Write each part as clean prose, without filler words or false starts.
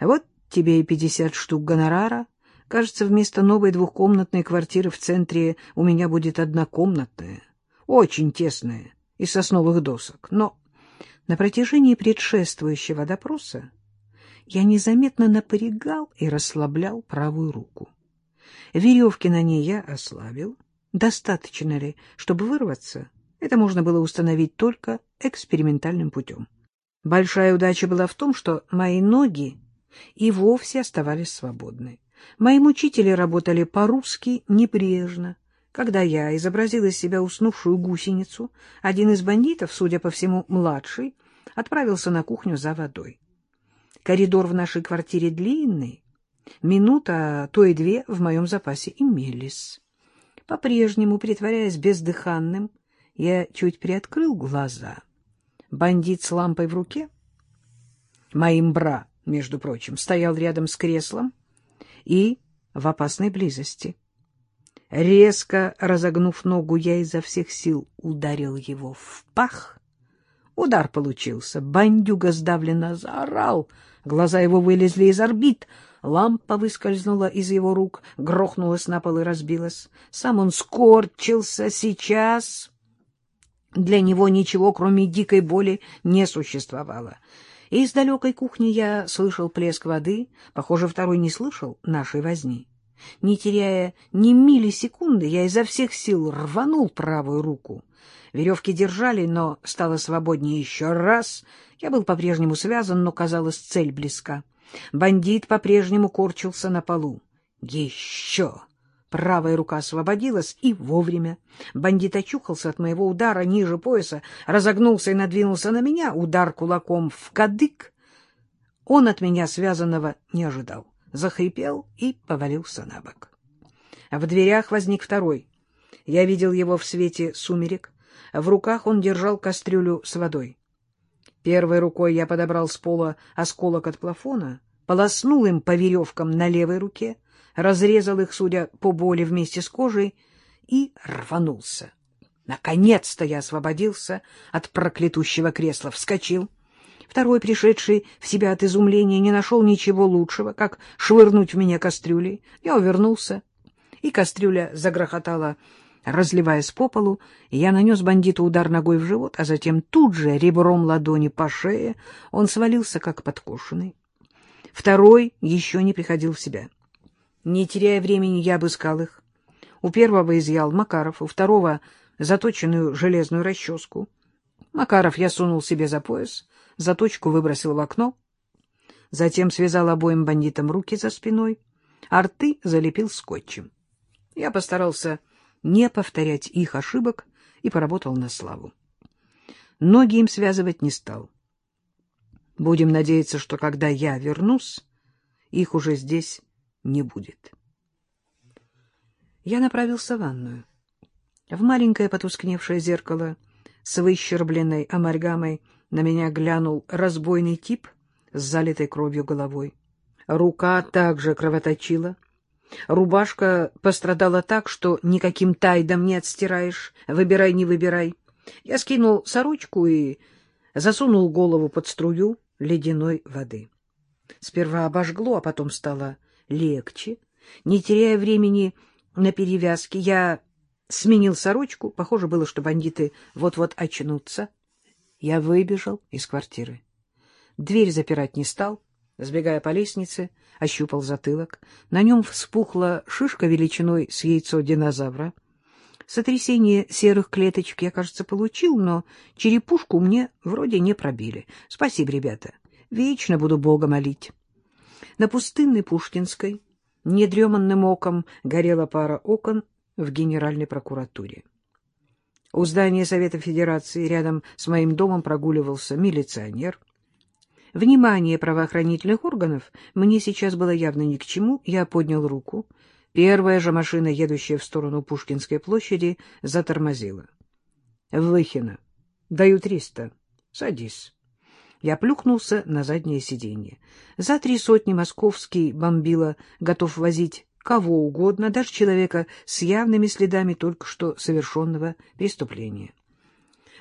Вот тебе и 50 штук гонорара. Кажется, вместо новой двухкомнатной квартиры в центре у меня будет однокомнатная, очень тесная, из сосновых досок. Но на протяжении предшествующего допроса я незаметно напрягал и расслаблял правую руку. Веревки на ней я ослабил. Достаточно ли, чтобы вырваться? Это можно было установить только экспериментальным путем. Большая удача была в том, что мои ноги и вовсе оставались свободны. Мои мучители работали по-русски небрежно. Когда я изобразил из себя уснувшую гусеницу, один из бандитов, судя по всему, младший, отправился на кухню за водой. Коридор в нашей квартире длинный, минута, а то и две в моем запасе имелись. По-прежнему, притворяясь бездыханным, я чуть приоткрыл глаза. Бандит с лампой в руке, моим бра, между прочим, стоял рядом с креслом и в опасной близости. Резко разогнув ногу, я изо всех сил ударил его в пах. Удар получился. Бандюга сдавленно заорал. Глаза его вылезли из орбит. Лампа выскользнула из его рук, грохнулась на пол и разбилась. Сам он скорчился. Сейчас для него ничего, кроме дикой боли, не существовало. Из далекой кухни я слышал плеск воды. Похоже, второй не слышал нашей возни. Не теряя ни миллисекунды, я изо всех сил рванул правую руку. Веревки держали, но стало свободнее еще раз. Я был по-прежнему связан, но, казалось, цель близка. Бандит по-прежнему корчился на полу. Еще! Правая рука освободилась, и вовремя. Бандит очухался от моего удара ниже пояса, разогнулся и надвинулся на меня. Удар кулаком в кадык. Он от меня связанного не ожидал. Захрипел и повалился на бок. В дверях возник второй. Я видел его в свете сумерек. В руках он держал кастрюлю с водой. Первой рукой я подобрал с пола осколок от плафона, полоснул им по веревкам на левой руке, разрезал их, судя по боли, вместе с кожей и рванулся. Наконец-то я освободился от проклятущего кресла, вскочил. Второй, пришедший в себя от изумления, не нашел ничего лучшего, как швырнуть в меня кастрюлей. Я увернулся, и кастрюля загрохотала, разливаясь по полу, и я нанес бандиту удар ногой в живот, а затем тут же ребром ладони по шее он свалился, как подкошенный. Второй еще не приходил в себя. Не теряя времени, я обыскал их. У первого изъял Макаров, у второго — заточенную железную расческу. Макаров я сунул себе за пояс, заточку выбросил в окно, затем связал обоим бандитам руки за спиной, а рты залепил скотчем. Я постарался не повторять их ошибок и поработал на славу. Ноги им связывать не стал. Будем надеяться, что когда я вернусь, их уже здесь не будет. Я направился в ванную. В маленькое потускневшее зеркало с выщербленной амальгамой на меня глянул разбойный тип с залитой кровью головой. Рука также кровоточила. Рубашка пострадала так, что никаким тайдом не отстираешь. Выбирай, не выбирай. Я скинул сорочку и засунул голову под струю ледяной воды. Сперва обожгло, а потом стало легче. Не теряя времени на перевязки, я сменил сорочку. Похоже было, что бандиты вот-вот очнутся. Я выбежал из квартиры. Дверь запирать не стал. Сбегая по лестнице, ощупал затылок. На нем вспухла шишка величиной с яйцо динозавра. Сотрясение серых клеточек я, кажется, получил, но черепушку мне вроде не пробили. Спасибо, ребята. Вечно буду Бога молить. На пустынной Пушкинской недреманным оком горела пара окон в Генеральной прокуратуре. У здания Совета Федерации рядом с моим домом прогуливался милиционер. Внимание правоохранительных органов мне сейчас было явно ни к чему. Я поднял руку. Первая же машина, едущая в сторону Пушкинской площади, затормозила. — Выхина. Даю 300. Садись. Я плюхнулся на заднее сиденье. За 300 московский бомбила готов возить кого угодно, даже человека с явными следами только что совершенного преступления.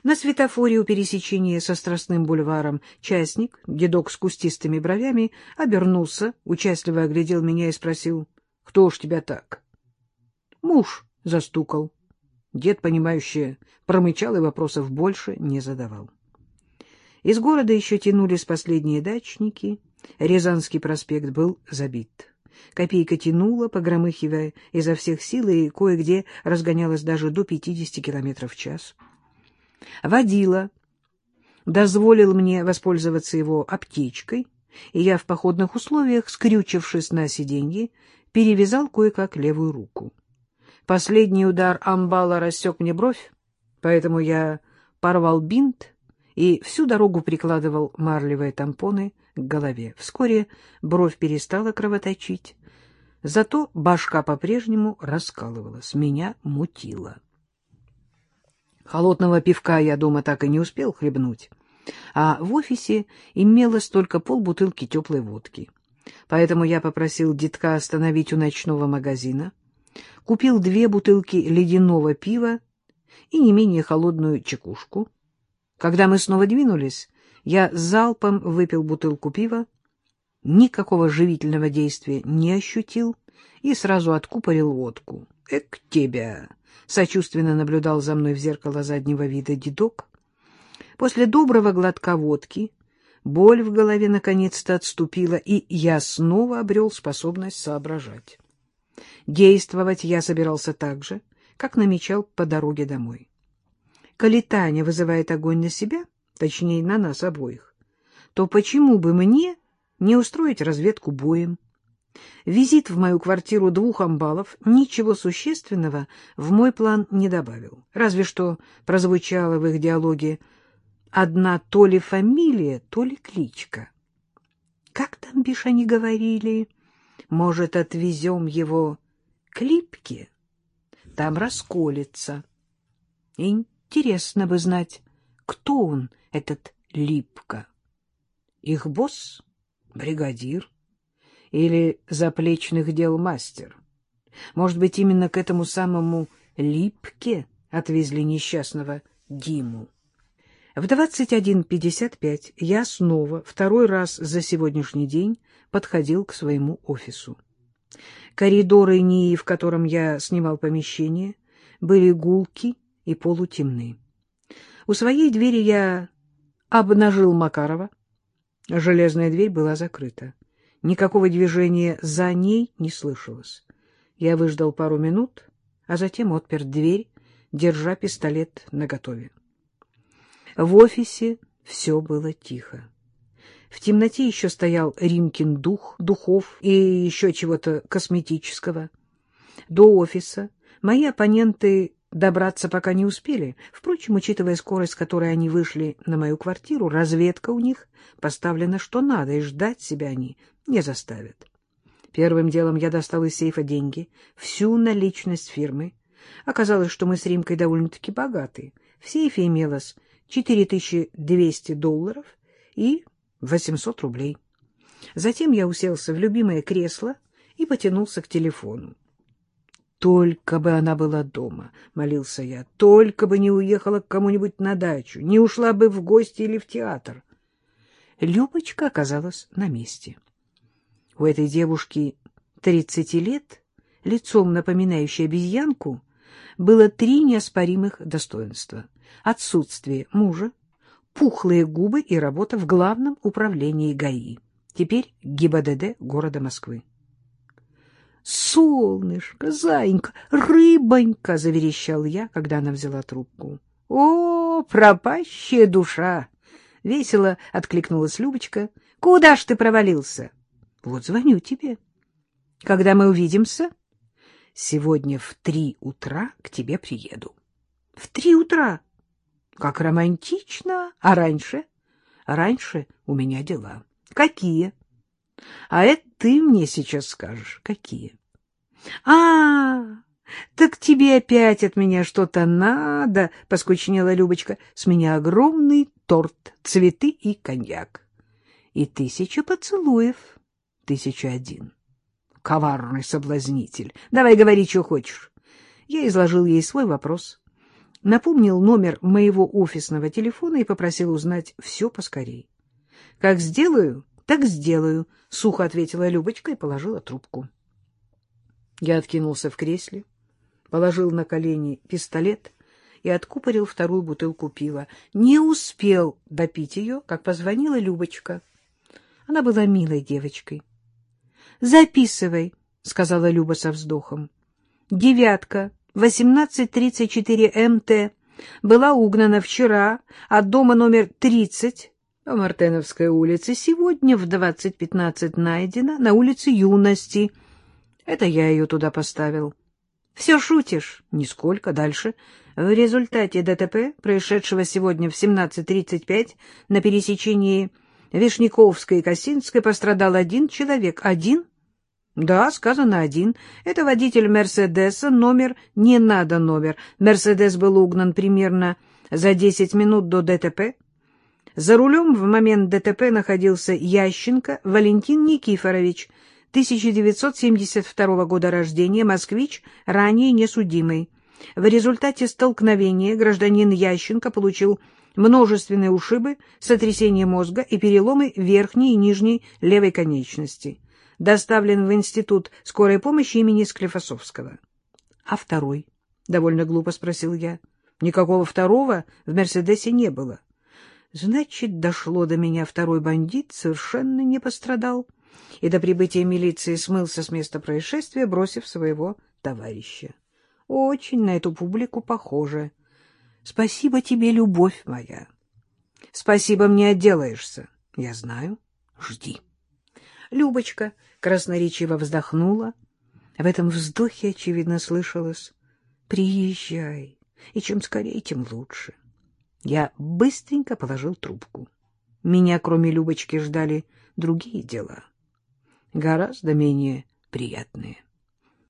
На светофоре у пересечения со Страстным бульваром частник, дедок с кустистыми бровями, обернулся, участливо оглядел меня и спросил: — Кто уж тебя так? — Муж застукал. Дед, понимающе промычал и вопросов больше не задавал. Из города еще тянулись последние дачники. Рязанский проспект был забит. Копейка тянула, погромыхивая изо всех сил, и кое-где разгонялась даже до 50 километров в час. Водила дозволил мне воспользоваться его аптечкой, и я в походных условиях, скрючившись на сиденье, перевязал кое-как левую руку. Последний удар амбала рассек мне бровь, поэтому я порвал бинт и всю дорогу прикладывал марлевые тампоны к голове. Вскоре бровь перестала кровоточить, зато башка по-прежнему раскалывалась, меня мутило. Холодного пивка я дома так и не успел хлебнуть, а в офисе имелось только полбутылки теплой водки. Поэтому я попросил дедка остановить у ночного магазина, купил 2 бутылки ледяного пива и не менее холодную чекушку. Когда мы снова двинулись, я залпом выпил бутылку пива, никакого живительного действия не ощутил и сразу откупорил водку. «Эк тебя!» — сочувственно наблюдал за мной в зеркало заднего вида дедок. После доброго глотка водки боль в голове наконец-то отступила, и я снова обрел способность соображать. Действовать я собирался так же, как намечал по дороге домой. Коли Таня вызывает огонь на себя, точнее, на нас обоих, то почему бы мне не устроить разведку боем? Визит в мою квартиру 2 амбалов ничего существенного в мой план не добавил. Разве что прозвучало в их диалоге одна то ли фамилия, то ли кличка. Как там, бишь, они говорили? Может, отвезем его к Липке? Там расколется. Интересно бы знать, кто он, этот Липка. Их босс? Бригадир? Или заплечных дел мастер? Может быть, именно к этому самому Липке отвезли несчастного Диму? В 21:55 я снова, второй раз за сегодняшний день, подходил к своему офису. Коридоры НИИ, в котором я снимал помещение, были гулки и полутемны. У своей двери я обнажил Макарова. Железная дверь была закрыта. Никакого движения за ней не слышалось. Я выждал пару минут, а затем отпер дверь, держа пистолет наготове. В офисе все было тихо. В темноте еще стоял Римкин дух, духов и еще чего-то косметического. До офиса мои оппоненты добраться пока не успели. Впрочем, учитывая скорость, с которой они вышли на мою квартиру, разведка у них поставлена что надо, и ждать себя они не заставят. Первым делом я достал из сейфа деньги, всю наличность фирмы. Оказалось, что мы с Римкой довольно-таки богаты. В сейфе имелось $4200 и 800 рублей. Затем я уселся в любимое кресло и потянулся к телефону. «Только бы она была дома», — молился я, — «только бы не уехала к кому-нибудь на дачу, не ушла бы в гости или в театр». Любочка оказалась на месте. У этой девушки 30 лет, лицом напоминающей обезьянку, было 3 неоспоримых достоинства: отсутствие мужа, пухлые губы и работа в Главном управлении ГАИ, теперь ГИБДД города Москвы. «Солнышко, зайенька, рыбонька!» — заверещал я, когда она взяла трубку. «О, пропащая душа!» — весело откликнулась Любочка. «Куда ж ты провалился?» «Вот звоню тебе. Когда мы увидимся?» «Сегодня в 3 утра к тебе приеду». «В 3 утра? Как романтично! А раньше?» «Раньше у меня дела». «Какие?» «А это ты мне сейчас скажешь, какие». Так тебе опять от меня что-то надо», — поскучнела Любочка. «С меня огромный торт, цветы и коньяк. И 1000 поцелуев, 1001. Коварный соблазнитель. Давай говори, что хочешь». Я изложил ей свой вопрос. напомнил номер моего офисного телефона и попросил узнать все поскорей. — Как сделаю, так сделаю, — сухо ответила Любочка и положила трубку. Я откинулся в кресле, положил на колени пистолет и откупорил вторую бутылку пива. Не успел допить ее, как позвонила Любочка. Она была милой девочкой. — Записывай, — сказала Люба со вздохом. — 9, 18:34 МТ была угнана вчера от дома номер 30 по Мартеновской улице. Сегодня в 20:15 найдена на улице Юности. Это я ее туда поставил. — Все шутишь? — Нисколько. Дальше. В результате ДТП, происшедшего сегодня в 17:35 на пересечении Вишняковской и Косинской, пострадал один человек. Один? Да, сказано один. Это водитель «Мерседеса», номер не надо номер. «Мерседес» был угнан примерно за 10 минут до ДТП. За рулем в момент ДТП находился Ященко Валентин Никифорович, 1972 года рождения, москвич, ранее несудимый. В результате столкновения гражданин Ященко получил множественные ушибы, сотрясение мозга и переломы верхней и нижней левой конечности. Доставлен в институт скорой помощи имени Склифосовского. — А второй? — довольно глупо спросил я. — Никакого второго в «Мерседесе» не было. Значит, дошло до меня, второй бандит совершенно не пострадал и до прибытия милиции смылся с места происшествия, бросив своего товарища. Очень на эту публику похоже. Спасибо тебе, любовь моя. Спасибо, мне отделаешься. Я знаю. Жди. Любочка красноречиво вздохнула. В этом вздохе, очевидно, слышалось: «Приезжай, и чем скорее, тем лучше». Я быстренько положил трубку. Меня, кроме Любочки, ждали другие дела, гораздо менее приятные.